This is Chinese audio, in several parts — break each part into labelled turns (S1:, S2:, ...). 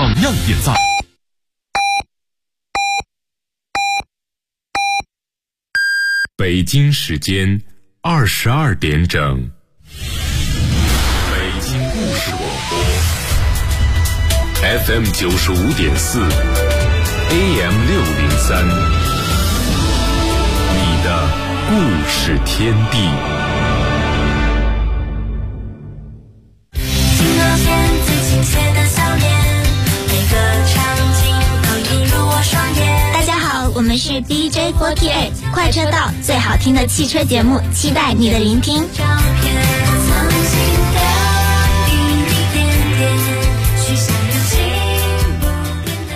S1: 样点赞。北京时间22点整，北京故事广播 FM 95.4 AM 603，你的故事天地。
S2: 镜头前最亲切的笑脸，每个场景都映入我双眼。
S3: 大家好，我们是 DJ48 快车道，最好听的汽车节目，期待你的聆听。
S2: 照片曾经的一点点，许下流星不变的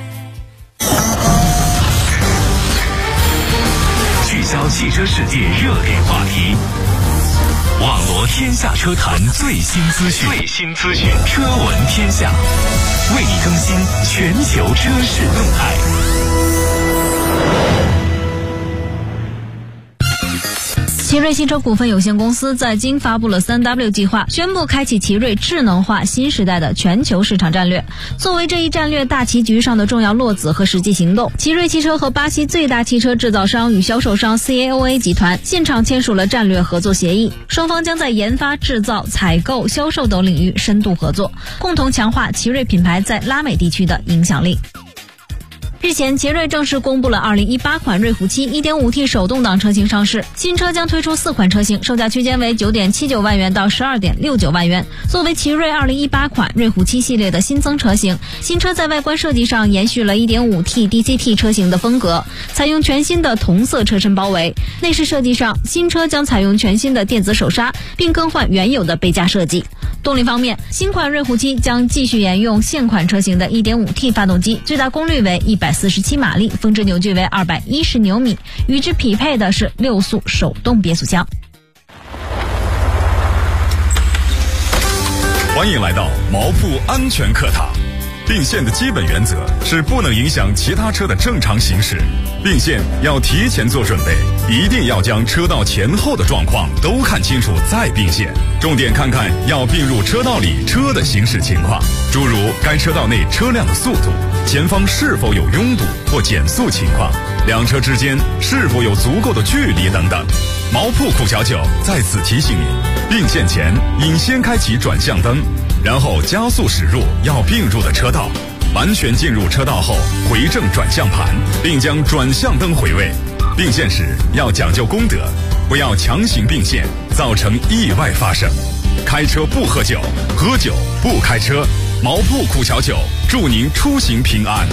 S4: 聚焦汽车世界热点话题，网罗天下车坛最新资讯，车闻天下，为你更新全球车市动态。
S5: 奇瑞汽车股份有限公司在京发布了 3W 计划，宣布开启奇瑞智能化新时代的全球市场战略。作为这一战略大棋局上的重要落子和实际行动，奇瑞汽车和巴西最大汽车制造商与销售商 CAOA 集团现场签署了战略合作协议，双方将在研发、制造、采购、销售等领域深度合作，共同强化奇瑞品牌在拉美地区的影响力。日前，奇瑞正式公布了2018款瑞虎7 1.5T 手动挡车型上市，新车将推出4款车型，售价区间为 9.79 万元到 12.69 万元。作为奇瑞2018款瑞虎7系列的新增车型，新车在外观设计上延续了 1.5T DCT 车型的风格，采用全新的同色车身包围。内饰设计上，新车将采用全新的电子手刹，并更换原有的杯架设计。动力方面，新款瑞虎7将继续沿用现款车型的 1.5T 发动机，最大功率为147马力，峰值扭矩为210牛米，与之匹配的是6速手动变速箱。
S1: 欢迎来到毛铺安全课堂。并线的基本原则是不能影响其他车的正常行驶，并线要提前做准备，一定要将车道前后的状况都看清楚再并线。重点看看要并入车道里车的行驶情况，诸如该车道内车辆的速度，前方是否有拥堵或减速情况，两车之间是否有足够的距离等等。毛铺库小九在此提醒您，并线前应先开启转向灯，然后加速驶入要并入的车道，完全进入车道后回正转向盘，并将转向灯回位。并线时要讲究公德，不要强行并线，造成意外发生。开车不喝酒，喝酒不开车。毛铺库小九祝您出行平安。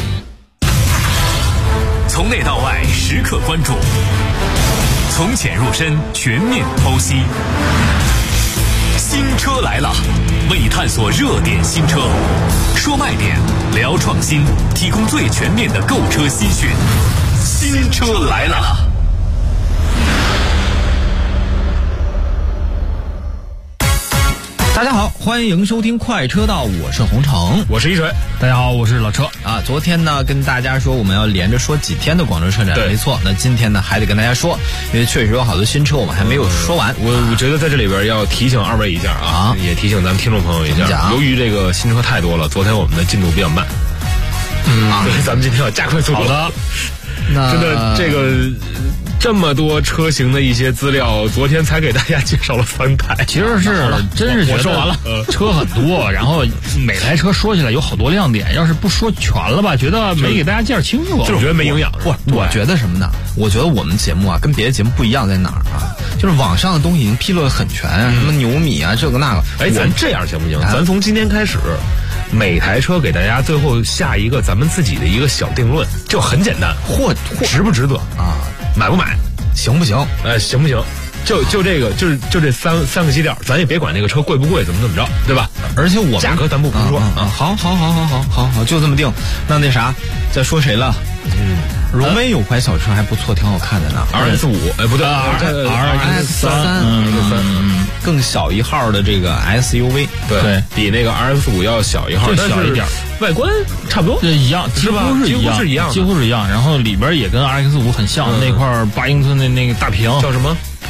S4: 从内到外时刻关注，从浅入深全面剖析。新车来了，为你探索热点新车，说卖点，聊创新，提供最全面的购车新讯。新车来了。
S6: 大家好，欢迎收听快车道，我是洪城，
S7: 我是一水。大家好，我是老车
S6: 啊。昨天呢跟大家说我们要连着说几天的广州车展，没错。那今天呢还得跟大家说，因为确实有好多新车我们还没有说完。
S7: 我觉得在这里边要提醒二位一下啊，也提醒咱们听众朋友一下。由于这个新车太多了，昨天我们的进度比较慢，所以咱们今天要加快速度。
S6: 好的，
S7: 那真的这个。这么多车型的一些资料，昨天才给大家介绍了3台。
S8: 其实是真是觉得
S7: 说完了，
S8: 车很多，然后每台车说起来有好多亮点，要是不说全了吧，觉得没给大家介绍清楚。
S7: 就是我觉得没营养。
S6: 我觉得什么呢？我觉得我们节目啊跟别的节目不一样在哪儿啊？就是网上的东西已经披露得很全啊，什么牛米啊这个那个。
S7: 哎，咱这样行不行？咱从今天开始，每台车给大家最后下一个咱们自己的一个小定论，就很简单，或值不值得啊？买不买，
S6: 行不行？
S7: 行不行？就这个，就这三个基调，咱也别管那个车贵不贵，怎么着，对吧？
S6: 而且我们
S7: 价格咱不说
S6: 好，就这么定。那啥，再说谁了？荣威有款小车还不错，挺好看的呢。
S7: RS5，不对
S6: ，RS3，更小一号的这个 SUV，
S7: 对，比那个 RS5要小一号，
S8: 更小一点，
S7: 外观差不多，
S8: 一样，
S7: 是吧？几乎是一样。
S8: 然后里边也跟 RX5 很像，那块8英寸的那个大屏
S7: 叫什么？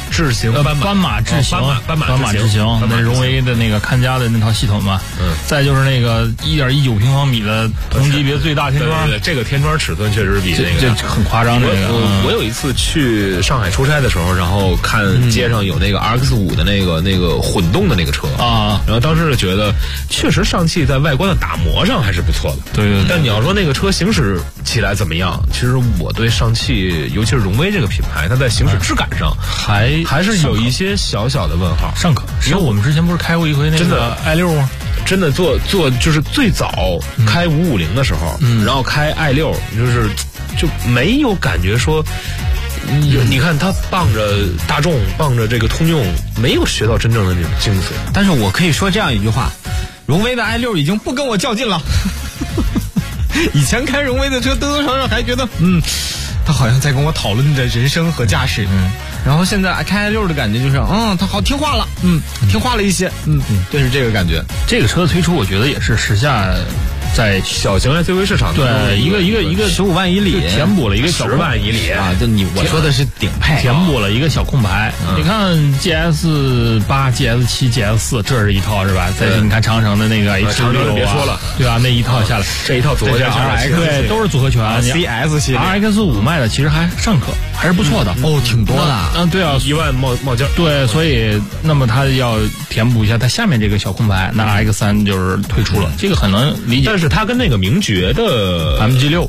S7: 智行
S8: 斑马智行，
S7: 斑马
S8: 智行，那荣威的那个看家的那套系统嘛。再就是那个1.19平方米的同级别最大天窗，
S7: 对，这个天窗尺寸确实比那个
S8: 这很夸张。这个
S7: 我有一次去上海出差的时候，然后看街上有那个 RX5的那个混动的那个车啊，然后当时就觉得确实上汽在外观的打磨上还是不错的。
S8: 对。
S7: 但你要说那个车行驶起来怎么样？其实我对上汽，尤其是荣威这个品牌，它在行驶质感上还是有一些小小的问号。
S8: 尚可，因为我们之前不是开过一回那个 i6吗？
S7: 真的做就是最早开550的时候，然后开 i6，就没有感觉说。你看他傍着大众，傍着这个通用，没有学到真正的那种精髓。
S6: 但是我可以说这样一句话，荣威的 i6 已经不跟我较劲了。以前开荣威的车，多多少少还觉得，他好像在跟我讨论着人生和驾驶。然后现在开 i6 的感觉就是，他好听话了，听话了一些，就是这个感觉。
S8: 这个车的推出，我觉得也是时下。在
S7: 小型 SUV 市场，
S8: 对一个
S6: 15万以里
S8: 填补了一个小
S7: 10万以里
S6: 啊，就我说的是顶配，
S8: 填补了一个小空白。你看 GS8、GS7、GS4，这是一套是吧？再是你看长城的那个 H6，
S7: 别说了，
S8: 对吧？那一套下来，
S7: 这一套组合拳
S8: RX， 对，都是组合拳。
S6: CS 系列
S8: RX5卖的其实还尚可，还是不错的。
S6: 挺多的。
S8: 对啊
S7: ，1万冒尖。
S8: 对，所以那么它要填补一下它下面这个小空白，那 RX3 就是退出了，这个很能理解。
S7: 但是它跟那个名爵的
S8: MG6，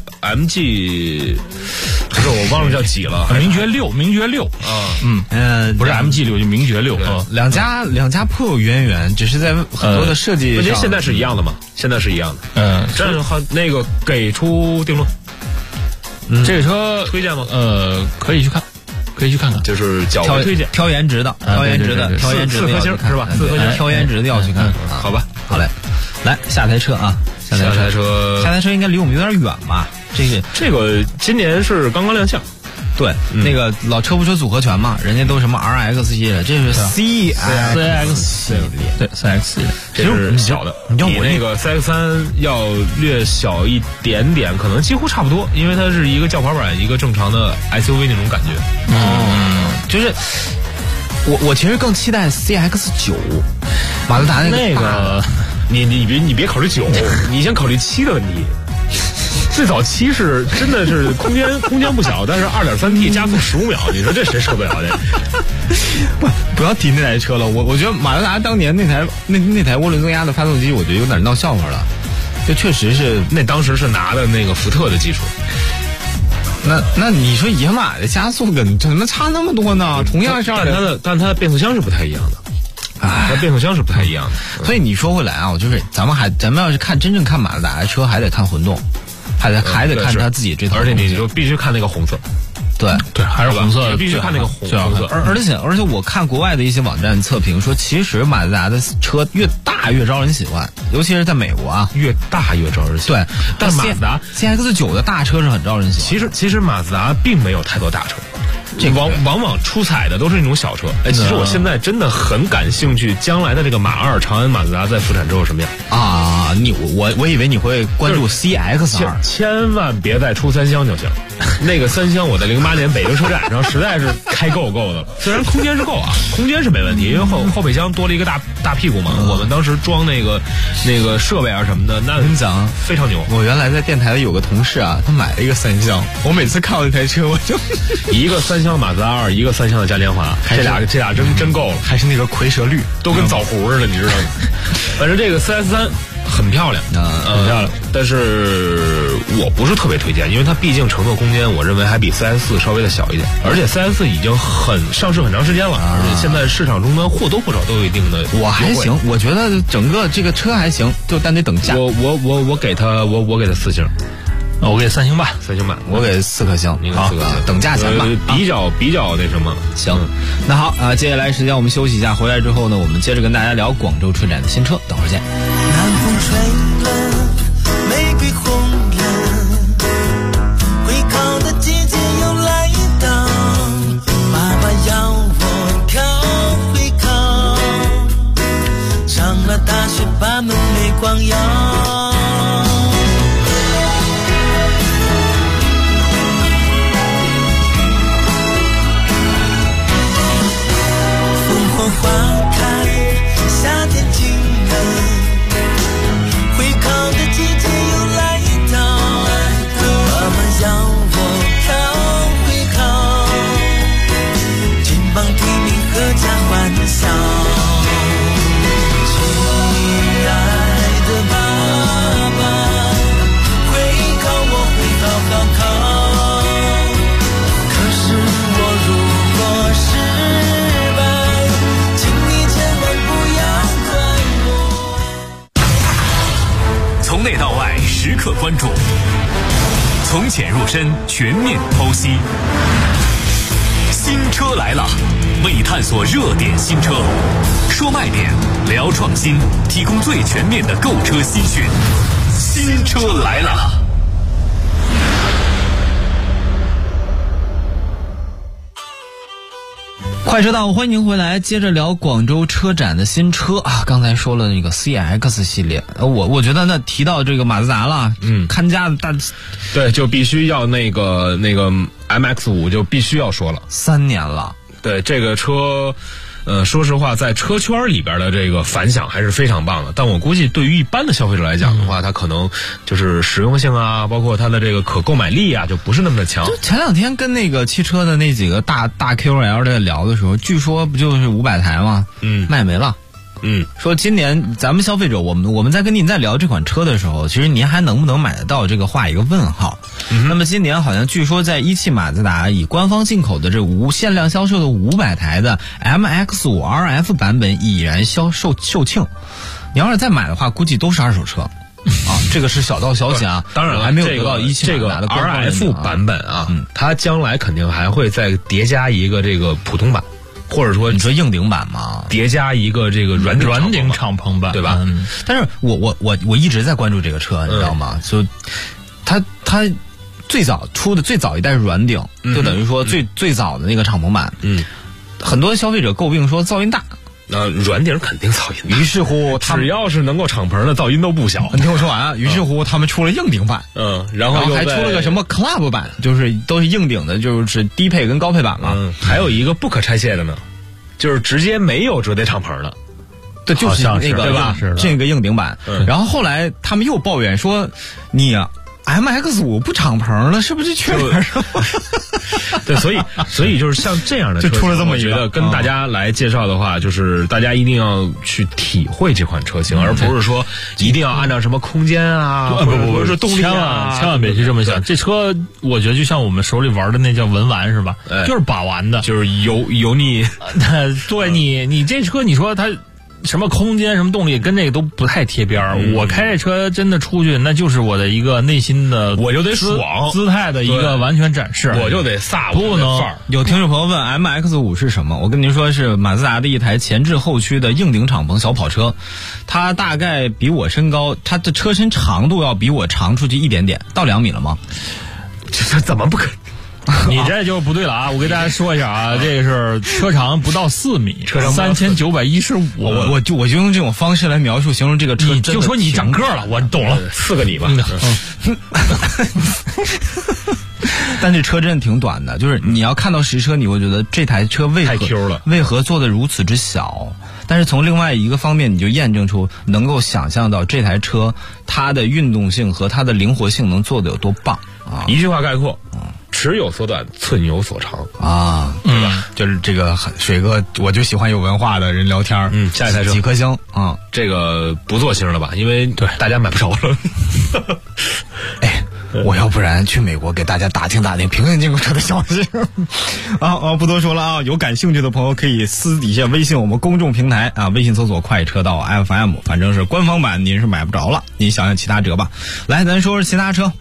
S7: 不是我忘了叫几了，
S8: 名爵6不是 MG6，就名爵6。
S6: 两家颇有渊源，只是在很多的设计上，
S7: 现在是一样的嘛？现在是一样的。正好那个给出定论。
S8: 这个车
S7: 推荐吗？
S8: 可以去看。可以去看看，
S7: 就是较为推荐，
S6: 挑颜值的
S7: ，4颗星是吧？4颗星
S6: 挑颜值的要去看。
S7: 好吧，
S6: 好嘞，来下台车啊，下台车应该离我们有点远吧？
S7: 这个今年是刚刚亮相。
S6: 对，那个老车不车组合拳嘛，人家都什么 RX 系列，这是
S8: CX 系列，对 CX 系列，
S7: 这是小的，比那个 CX3 要略小一点点，可能几乎差不多，因为它是一个轿跑版，一个正常的 SUV 那种感觉。
S6: 就是我其实更期待 CX9，马自达那个，
S7: 你别考虑9，你先考虑7的问题。最早7是真的是空间不小，但是 2.3T 加速15秒，你说这谁受得了的？
S6: 不要提那台车了，我觉得马自达当年那台涡轮增压的发动机，我觉得有点闹笑话了。这确实是，
S7: 那当时是拿的那个福特的基础。
S6: 那你说野马的加速跟怎么差那么多呢？同样是
S7: 但它的变速箱是不太一样的。它变速箱是不太一样的。
S6: 所以你说回来啊，就是咱们要是真正看马自达的车，还得看混动。还得看他自己这套，
S7: 而且你就必须看那个红色，
S6: 对，
S8: 还是红色，
S7: 必须看那个红色。
S6: 而且我看国外的一些网站测评说，其实马自达的车越大越招人喜欢，尤其是在美国啊，
S7: 越大越招人喜欢。
S6: 对，
S7: 但马自达
S6: CX9 的大车是很招人喜欢。
S7: 其实马自达并没有太多大车。往往出彩的都是那种小车。其实我现在真的很感兴趣，将来的这个马2长安马自达在复产之后什么样
S6: 啊？我以为你会关注 CX2，
S7: 千万别再出3厢就行。那个3厢我在08年北京车展上实在是开够的了，虽然空间是够啊，空间是没问题，因为后备箱多了一个大屁股嘛。我们当时装那个设备啊什么的，那
S6: 跟你讲
S7: 非常牛。
S6: 我原来在电台里有个同事啊，他买了一个3厢，我每次看到那台车我就
S7: 一个3厢马自达2，一个3厢的嘉年华，这俩真够了，
S6: 还是那个蝰蛇绿，
S7: 都跟枣核似的，你知道吗？反正这个 CS3 很漂亮，
S6: 很漂亮，
S7: 但是我不是特别推荐，因为它毕竟乘坐空间，我认为还比 CS4 稍微的小一点，而且 CS4 已经上市很长时间了，而且现在市场中呢或多或少都有一定的。
S6: 我还行，我觉得整个这个车还行，就但得等价。
S7: 我给它4星。
S8: 我给3星半
S7: ，3星半，
S6: 我给4颗星。
S7: 好，
S6: 等价钱吧，
S7: 比较那什么。
S6: 行，那好啊，接下来时间我们休息一下，回来之后呢，我们接着跟大家聊广州车展的新车，等会儿见。
S2: 南风吹了，玫瑰红了，会考的季节又来到，爸爸要我考会考，上了大学把门没关要。
S4: 代时刻关注，从浅入深，全面剖析。新车来了，为你探索热点新车，说卖点，聊创新，提供最全面的购车资讯。新车来了。
S6: 快车道，欢迎回来，接着聊广州车展的新车啊。刚才说了那个 CX 系列，我觉得那提到这个马自达了，看家的大，
S7: 对，就必须要那个 MX-5 就必须要说了
S6: ，3年了。
S7: 对，这个车说实话在车圈里边的这个反响还是非常棒的，但我估计对于一般的消费者来讲的话，它可能就是实用性啊，包括它的这个可购买力啊，就不是那么的强。
S6: 就前两天跟那个汽车的那几个大 KOL 在聊的时候，据说不就是500台吗？卖没了。说今年咱们消费者，我们在跟您在聊这款车的时候，其实您还能不能买得到这个画一个问号。那么今年好像据说在一汽马自达以官方进口的这无限量销售的500台的 MX-5 RF 版本已然售罄。你要是再买的话，估计都是二手车。这个是小道消息啊，
S7: 当然
S6: 还没有得到一汽马自达的官方
S7: RF 版本啊，它将来肯定还会再叠加一个这个普通版。或者说
S6: 你说硬顶版吗？
S7: 叠加一个这个软顶
S8: 敞篷版，
S7: 对吧？
S6: 但是我一直在关注这个车，你知道吗？就它最早出的最早一代是软顶，就等于说最早的那个敞篷版。很多消费者诟病说噪音大。
S7: 软顶肯定噪音大，
S6: 于是乎
S7: 只要是能够敞篷的噪音都不小。
S6: 你听我说完啊，于是乎他们出了硬顶版，
S7: 然后
S6: 还出了个什么 Club 版，就是都是硬顶的，就是低配跟高配版嘛。
S7: 还有一个不可拆卸的呢，就是直接没有折叠敞篷的。
S6: 对，就是那个对吧？这个硬顶版。然后后来他们又抱怨说，你啊MX-5不敞篷了，是不是缺点什么？
S7: 对，所以就是像这样的车，
S6: 就出了这么一个，
S7: 我觉得跟大家来介绍的话，就是大家一定要去体会这款车型，而不是说一定要按照什么空间啊，不是动力啊，
S8: 千万别去这么想。这车我觉得就像我们手里玩的那叫文玩是吧？就是把玩的，
S7: 就是油腻。
S8: 对你这车，你说它什么空间什么动力跟这个都不太贴边儿。我开这车真的出去，那就是我的一个内心的，
S7: 我就得爽
S8: 姿态的一个完全展示，
S7: 我就得飒，
S8: 不能。
S6: 有听众朋友问 MX-5 是什么？我跟您说是马自达的一台前置后驱的硬顶敞篷小跑车，它大概比我身高，它的车身长度要比我长出去一点点，到2米了吗？
S7: 这怎么不可？
S8: 你这就不对了啊！我给大家说一下啊，这个是车长不到4米，车长3915。
S6: 我就用这种方式来描述形容这个车，
S8: 你就说你长个了，我懂了
S7: ，4个你吧。
S6: 但这车真的挺短的，就是你要看到实车，你会觉得这台车
S7: 太 Q 了，
S6: 为何做的如此之小？但是从另外一个方面，你就验证出能够想象到这台车它的运动性和它的灵活性能做的有多棒啊！
S7: 一句话概括，尺有所短，寸有所长
S6: 啊，对吧？就是这个水哥，我就喜欢有文化的人聊天。
S7: 下一台车
S6: 几颗星啊？
S7: 这个不做星了吧？因为对大家买不着了。
S6: 哎。我要不然去美国给大家打听平行进口车的消息不多说了啊！有感兴趣的朋友可以私底下微信我们公众平台啊，微信搜索快车道 FM， 反正是官方版您是买不着了，您想想其他折吧。来，咱说说其他车。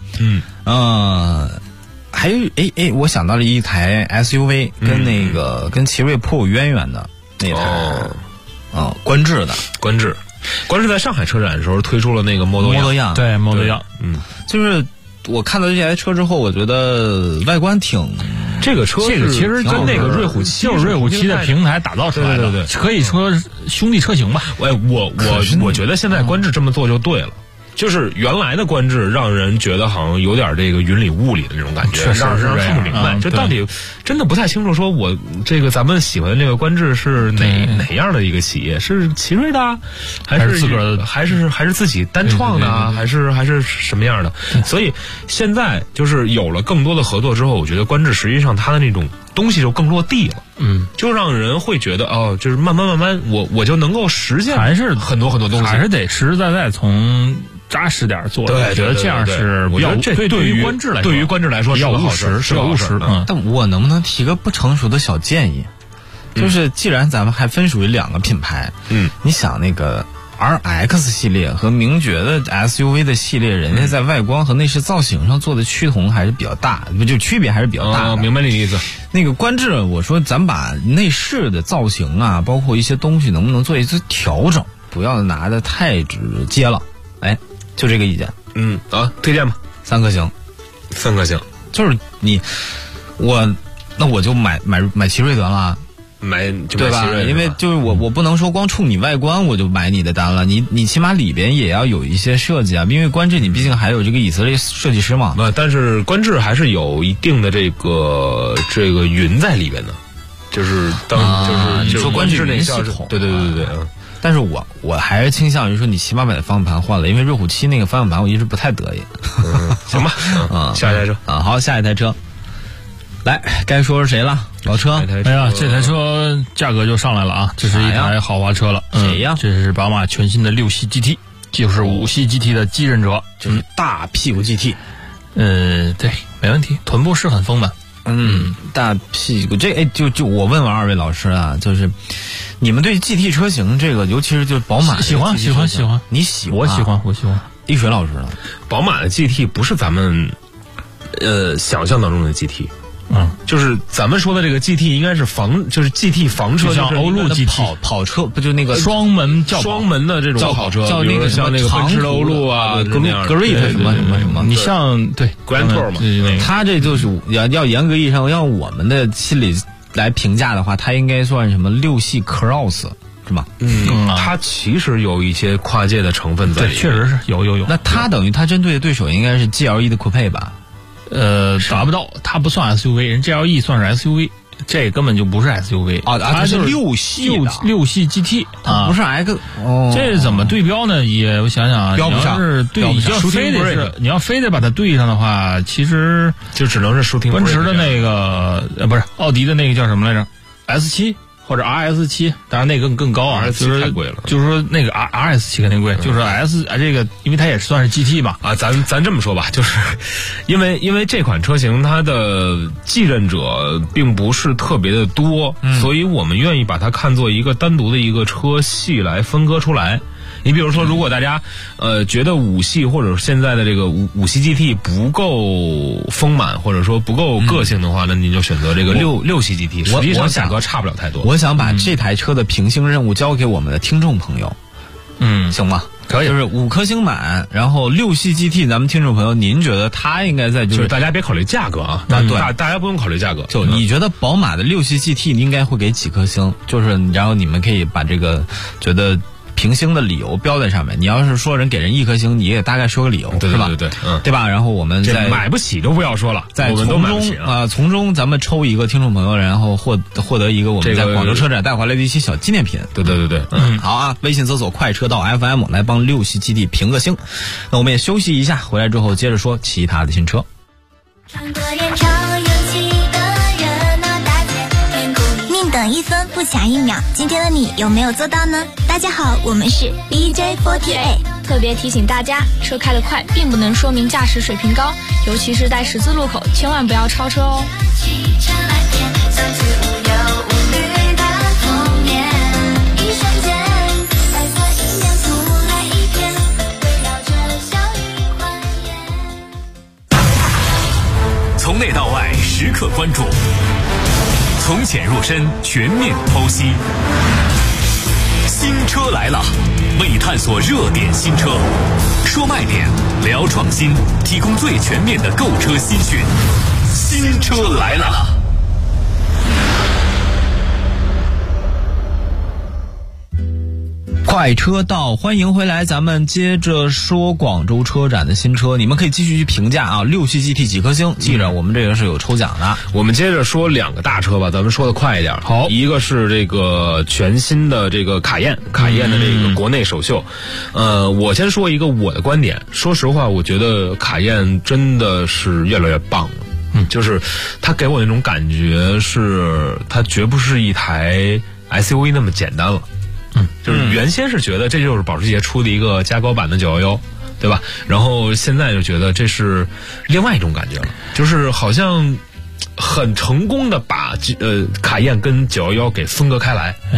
S6: 还有我想到了一台 SUV， 跟奇瑞颇有渊源的那台观致的
S7: 观致在上海车展的时候推出了那个 Model
S6: Young，
S8: 对 Model Young，
S6: 就是我看到这台车之后，我觉得外观挺。
S7: 这个车
S8: 其实跟那个瑞虎7就是瑞虎7的平台打造出来的，
S7: 对，
S8: 可以说兄弟车型吧。
S7: 我觉得现在观致这么做就对了。就是原来的观致让人觉得好像有点这个云里雾里的那种感觉，让人看不明白，这到底真的不太清楚。说我这个咱们喜欢的这个观致是哪样的一个企业？是奇瑞的，还是
S8: 自个儿的？
S7: 还是自己单创的？还是什么样的？所以现在就是有了更多的合作之后，我觉得观致实际上它的那种东西就更落地了。就让人会觉得就是慢慢，我就能够实现，
S8: 还是
S7: 很多东西，
S8: 还是得实实在在从扎实点做。
S7: 对，
S8: 我觉得这样是比较对于观致来说
S7: 是个务实，
S8: 是个务实。
S6: 但我能不能提个不成熟的小建议？就是既然咱们还分属于2个品牌，你想那个 RX 系列和名爵的 SUV 的系列，人家在外观和内饰造型上做的趋同还是比较大，就区别还是比较大的。
S7: 明白你的意思。
S6: 那个观致，我说咱把内饰的造型啊，包括一些东西能不能做一次调整，不要拿的太直接了。哎，就这个意见。
S7: 推荐吧
S6: ，3颗星
S7: ，3颗星。
S6: 就是那我就买奇瑞得了。对吧？因为就是我不能说光冲你外观我就买你的单了，你起码里边也要有一些设计啊，因为观致你毕竟还有这个以色列设计师嘛。
S7: 但是观致还是有一定的这个云在里边的，就是
S6: 你说观致云系统，
S7: 对。
S6: 但是我还是倾向于说你起码把方向盘换了，因为瑞虎7那个方向盘我一直不太得意。
S7: 行吧，下一台车
S6: 好，下一台车。来，该说是谁了？老车。
S8: 哎呀，这台车价格就上来了啊！这是一台豪华车了。
S6: 谁呀？
S8: 这是宝马全新的6系 GT， 就是5系 GT 的继任者，
S6: 就是大屁股 GT。
S8: 对，没问题，臀部是很丰满。
S6: 大屁股就我问问二位老师啊，就是你们对 GT 车型这个，尤其是就是宝马
S8: 喜欢，
S6: 你喜欢？
S8: 我喜欢。
S6: 一水老师呢？
S7: 宝马的 GT 不是咱们想象当中的 GT。就是咱们说的这个 GT 应该是就是 GT 房车，
S8: 像欧陆 GT
S6: 跑车，不就那个
S8: 双门
S7: 的这种跑车，
S6: 叫那个
S7: 像那个奔驰的欧陆啊
S6: ，Great 什么，
S8: 你像对
S7: Grand Tour 嘛，
S6: 它这就是要严格意义上让我们的心里来评价的话，它应该算什么6系 Cross 是吗？
S7: 它其实有一些跨界的成分在里面，
S8: 对，确实是有。
S6: 那它等于它针对的对手应该是 GLE 的酷配吧？
S8: 达不到，它不算 SUV， 人 GLE 算是 SUV， 这根本就不是 SUV
S6: 它是6系的
S8: 6系 GT，
S6: 它不是 X。
S8: 这怎么对标呢？我想想啊，
S6: 标不上，
S8: 你要非得把它对上的话，其实
S7: 就只能是
S8: 奔驰的那个不是奥迪的那个叫什么来着 ？S7。或者 RS7， 当然那个更高啊
S7: ，RS7 太贵了。
S8: 就是说那个 RS7 肯定贵，就是 这个，因为它也算是 GT 嘛。
S7: 咱这么说吧，就是因为这款车型它的继任者并不是特别的多，所以我们愿意把它看作一个单独的一个车系来分割出来。你比如说，如果大家觉得5系或者现在的这个5系 GT 不够丰满，或者说不够个性的话，那您就选择这个6系 GT， 实际上价格差不了太多。
S6: 我想把这台车的评星任务交给我们的听众朋友，行吗？
S8: 可以，
S6: 就是5颗星满，然后6系 GT， 咱们听众朋友，您觉得它应该在
S7: 就是大家别考虑价格啊，对，大家不用考虑价格，
S6: 就你觉得宝马的6系 GT 应该会给几颗星？就是然后你们可以把这个觉得评星的理由标在上面。你要是说人给人1颗星，你也大概说个理由，是吧？
S7: 对，
S6: 对吧？然后我们再
S7: 买不起就不要说了，
S6: 我们都买不起啊。从中咱们抽一个听众朋友，然后获得一个我们在广州车展带回来的一些小纪念品。
S7: 对，
S6: 好啊！微信搜索快车道 FM 来帮6系 GT 评个星。那我们也休息一下，回来之后接着说其他的新车。
S3: 宁等1分不抢1秒，今天的你有没有做到呢？大家好，我们是 DJ48，
S9: 特别提醒大家，车开得快并不能说明驾驶水平高，尤其是在十字路口，千万不要超车哦。
S4: 从内到外时刻关注，从浅入深全面剖析。新车来了，为你探索热点新车，说卖点，聊创新，提供最全面的购车新讯。新车来了。
S6: 快车道，欢迎回来，咱们接着说广州车展的新车，你们可以继续去评价啊，6系 GT 几颗星，记着我们这个是有抽奖的。
S7: 我们接着说2个大车吧，咱们说的快一点。
S6: 好，
S7: 一个是这个全新的这个卡宴的这个国内首秀。我先说一个我的观点，说实话，我觉得卡宴真的是越来越棒了。就是它给我那种感觉是，它绝不是一台 SUV 那么简单了。就是原先是觉得这就是保时捷出的一个加高版的911，对吧？然后现在就觉得这是另外一种感觉了，就是好像很成功的把卡宴跟911给分割开来。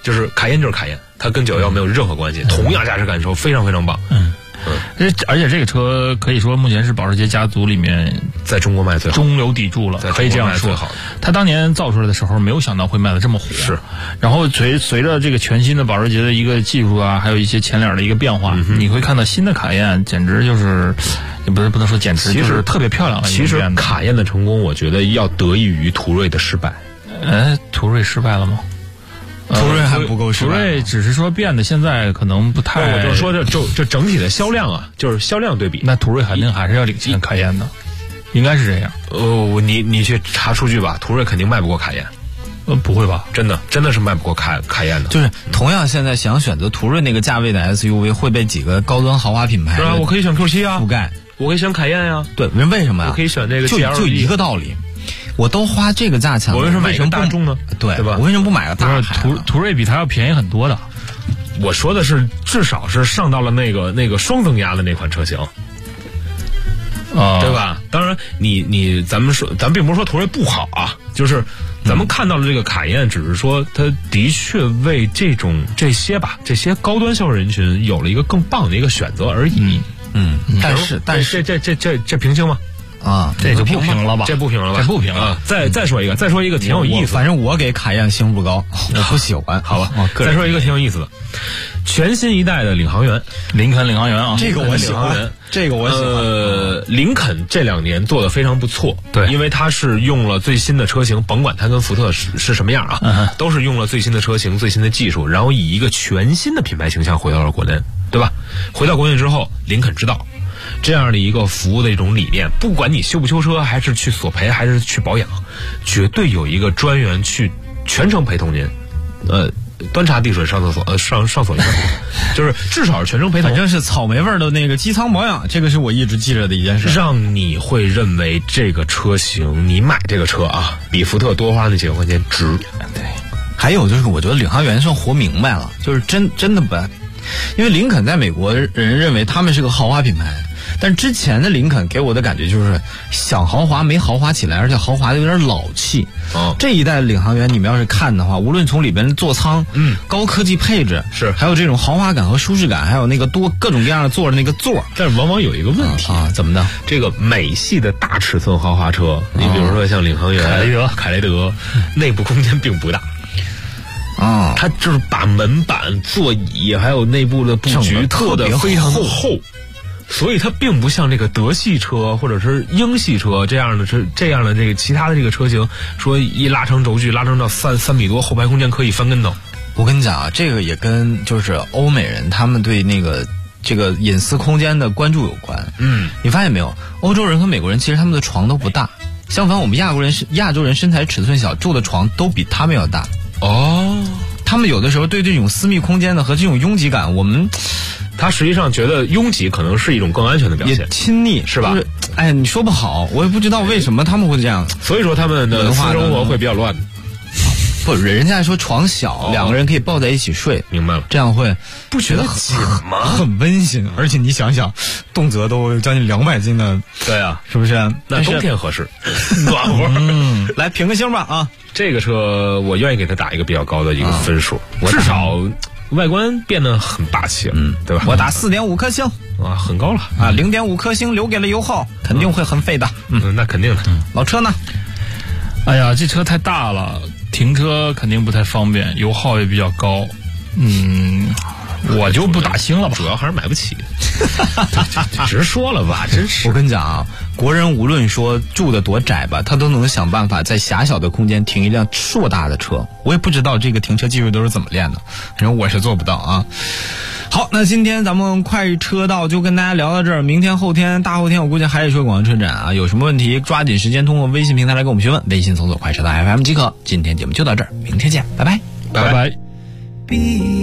S7: 就是卡宴就是卡宴，它跟911没有任何关系，同样驾驶感受非常非常棒。
S8: 而且这个车可以说目前是保时捷家族里面
S7: 在中国卖最好，
S8: 中流砥柱了，可以这样说。它当年造出来的时候，没有想到会卖得这么火。
S7: 是，
S8: 然后随着这个全新的保时捷的一个技术啊，还有一些前脸的一个变化，你会看到新的卡宴简直就是，也不能说简直，就是特别漂亮的。
S7: 其实卡宴的成功，我觉得要得益于途锐的失败。
S8: 途锐失败了吗？
S6: 途锐还不够失败，
S8: 途锐只是说变得现在可能不太。
S7: 我就说这整体的销量啊，就是销量对比，
S8: 那途锐肯定还是要领先卡宴的，应该是这样。
S7: 你去查数据吧，途锐肯定卖不过卡宴。
S8: 不会吧？
S7: 真的是卖不过卡宴的。
S6: 就是同样现在想选择途锐那个价位的 SUV， 会被几个高端豪华品牌。
S7: 是啊，我可以选 Q7 啊，
S6: 覆盖，
S7: 我可以选卡宴呀。
S6: 对，为什么呀？
S7: 我可以选这个 GLE，
S6: 就一个道理。我都花这个价钱了，
S7: 我为什么买一个大众呢？
S6: 对
S7: 吧？
S6: 我为什么不买个大牌？
S8: 途锐比它要便宜很多的。
S7: 我说的是至少是上到了那个双增压的那款车型，对吧？当然，咱并不是说途锐不好啊，就是咱们看到了这个卡宴，只是说它的确为这些高端消费人群有了一个更棒的一个选择而已。但是这平行吗？
S6: 啊，
S8: 这就不平了吧？
S7: 这不平了吧？
S8: 这不平了。
S7: 再说一个挺有意思。
S6: 反正我给卡宴星不高，我不喜欢。
S7: 好吧，再说一个挺有意思的，全新一代的领航员，
S8: 林肯领航员啊，
S6: 这个我喜欢。这个我喜欢。
S7: 林肯这2年做得非常不错，
S8: 对，
S7: 因为它是用了最新的车型，甭管它跟福特是什么样啊，都是用了最新的车型、最新的技术，然后以一个全新的品牌形象回到了国内，对吧？回到国内之后，林肯知道这样的一个服务的一种理念，不管你修不修车，还是去索赔，还是去保养，绝对有一个专员去全程陪同您，端茶递水上厕所，上厕所就是至少是全程陪同。
S6: 反正是草莓味的那个机舱保养，这个是我一直记着的一件事，
S7: 让你会认为这个车型，你买这个车啊，比福特多花那几万块钱值。
S6: 对，还有就是我觉得领航员算活明白了，就是真的不，因为林肯在美国人认为他们是个豪华品牌。但之前的林肯给我的感觉就是想豪华没豪华起来，而且豪华的有点老气。这一代领航员你们要是看的话，无论从里边的座舱，高科技配置
S7: 是，
S6: 还有这种豪华感和舒适感，还有那个各种各样的座的那个座，
S7: 但是往往有一个问题
S6: 怎么的？
S7: 这个美系的大尺寸豪华车，你比如说像领航员、凯雷德，内部空间并不大。它就是把门板、座椅还有内部的布局特的非常厚。所以它并不像这个德系车或者是英系车这样的这个其他的这个车型，说一拉长轴距拉长到3米多，后排空间可以翻跟头。
S6: 我跟你讲啊，这个也跟就是欧美人他们对这个隐私空间的关注有关。你发现没有？欧洲人和美国人其实他们的床都不大，相反我们亚洲人身材尺寸小，住的床都比他们要大。他们有的时候对这种私密空间的和这种拥挤感，
S7: 他实际上觉得拥挤可能是一种更安全的表现，
S6: 也亲昵，
S7: 是吧？
S6: 你说不好，我也不知道为什么他们会这样。
S7: 所以说他们的私生活会比较乱。
S6: 不，人家说床小，2个人可以抱在一起睡，
S7: 明白了，
S6: 这样会
S7: 不觉得紧吗？
S6: 很温馨，而且你想想，动辄都将近200斤的，
S7: 对啊，
S6: 是不是？
S7: 那冬天合适，暖和。
S6: 来评个星吧啊！
S7: 这个车我愿意给它打一个比较高的一个分数，至少外观变得很霸气，对吧？
S6: 我打4.5颗星
S7: 啊，很高了
S6: 啊，0.5颗星留给了油耗，肯定会很费的。
S7: 那肯定的。
S6: 老车呢？
S8: 哎呀，这车太大了，停车肯定不太方便，油耗也比较高。我就不打星了吧，
S7: 主要还是买不起。直说了吧，真是。
S6: 我跟你讲啊，国人无论说住的多窄吧，他都能想办法在狭小的空间停一辆硕大的车。我也不知道这个停车技术都是怎么练的，反正我是做不到啊。好，那今天咱们快车道就跟大家聊到这儿。明天、后天、大后天，我估计还得说广州车展啊。有什么问题，抓紧时间通过微信平台来跟我们询问，微信搜索快车道 FM 即可。今天节目就到这儿，明天见，拜拜，
S8: 拜拜。
S2: 碧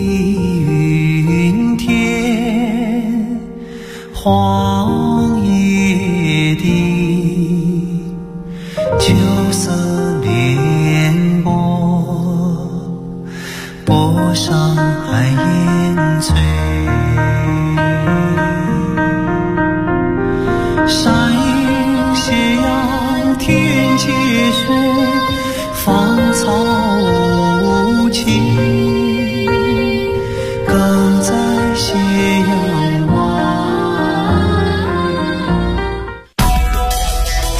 S2: 云天，荒野地，酒色颠簸，波上海烟翠。山阴斜阳天接水，芳草无情。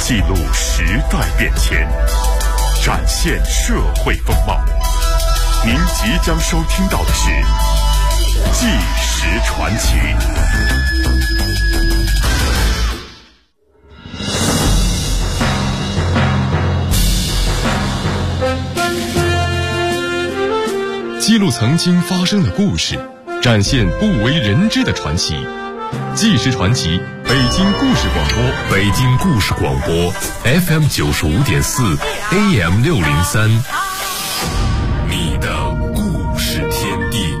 S10: 记录时代变迁，展现社会风貌。您即将收听到的是《纪实传奇》。
S1: 记录曾经发生的故事，展现不为人知的传奇。纪实传奇，北京故事广播，
S10: 北京故事广播 FM 95.4 AM 603，你的故事天地。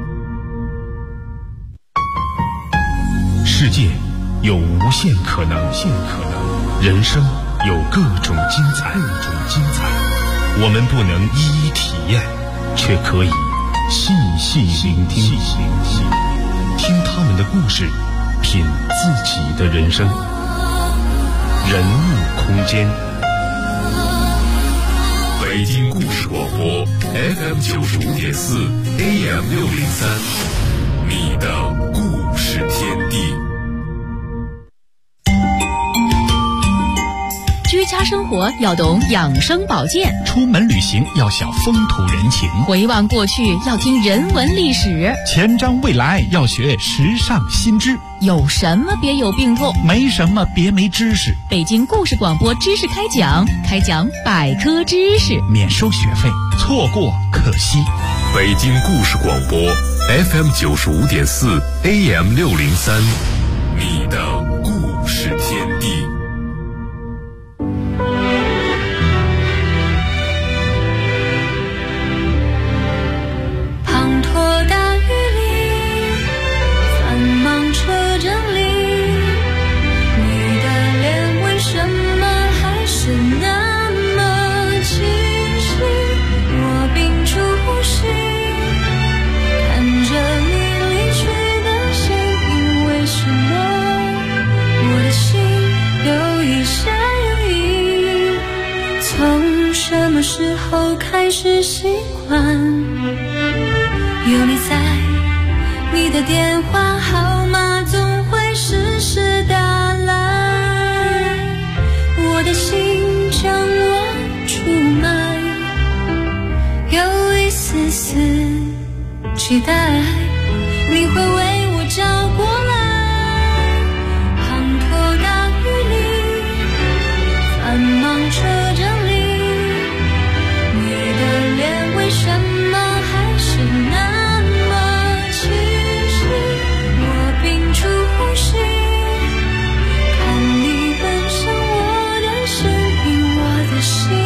S11: 世界有无限可能，人生有各种精彩，我们不能一一体验，却可以细细聆听，听他们的故事，品自己的人生。人物空间，
S10: 北京故事广播 FM 95.4 AM 603，你的故事天地。
S12: 居家生活要懂养生保健，
S11: 出门旅行要晓风土人情，
S12: 回望过去要听人文历史，
S11: 前瞻未来要学时尚新知。
S12: 有什么别有病痛，
S11: 没什么别没知识。
S12: 北京故事广播知识开讲百科知识，
S11: 免收学费，错过可惜。
S10: 北京故事广播 FM 95.4 AM 603，你的故事天地。
S13: 什么时候开始习惯有你在，你的电话号码总会时时打来，我的心将我出卖，有一丝丝期待你会为我找过来，滂沱大雨里繁忙车阵里，为什么还是那么清晰？我屏住呼吸，看你奔向我的身影，我的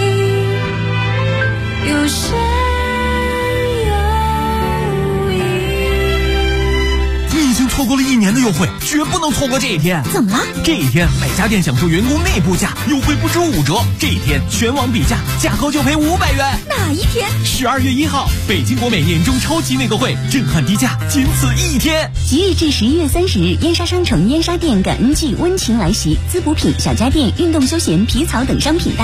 S13: 心有些
S11: 犹豫。你已经错过了1年的优惠，绝不能错过这一天。
S3: 怎么了？
S11: 这一天每家店享受员工内部价，优惠不止5折。这一天全网比价，价高就赔500元。
S3: 哪一天
S11: ？12月1号，北京国美年终超级内购会，震撼低价，仅此1天。
S14: 即日至11月30日，燕莎商城燕莎店感恩季温情来袭，滋补品、小家电、运动休闲、皮草等商品大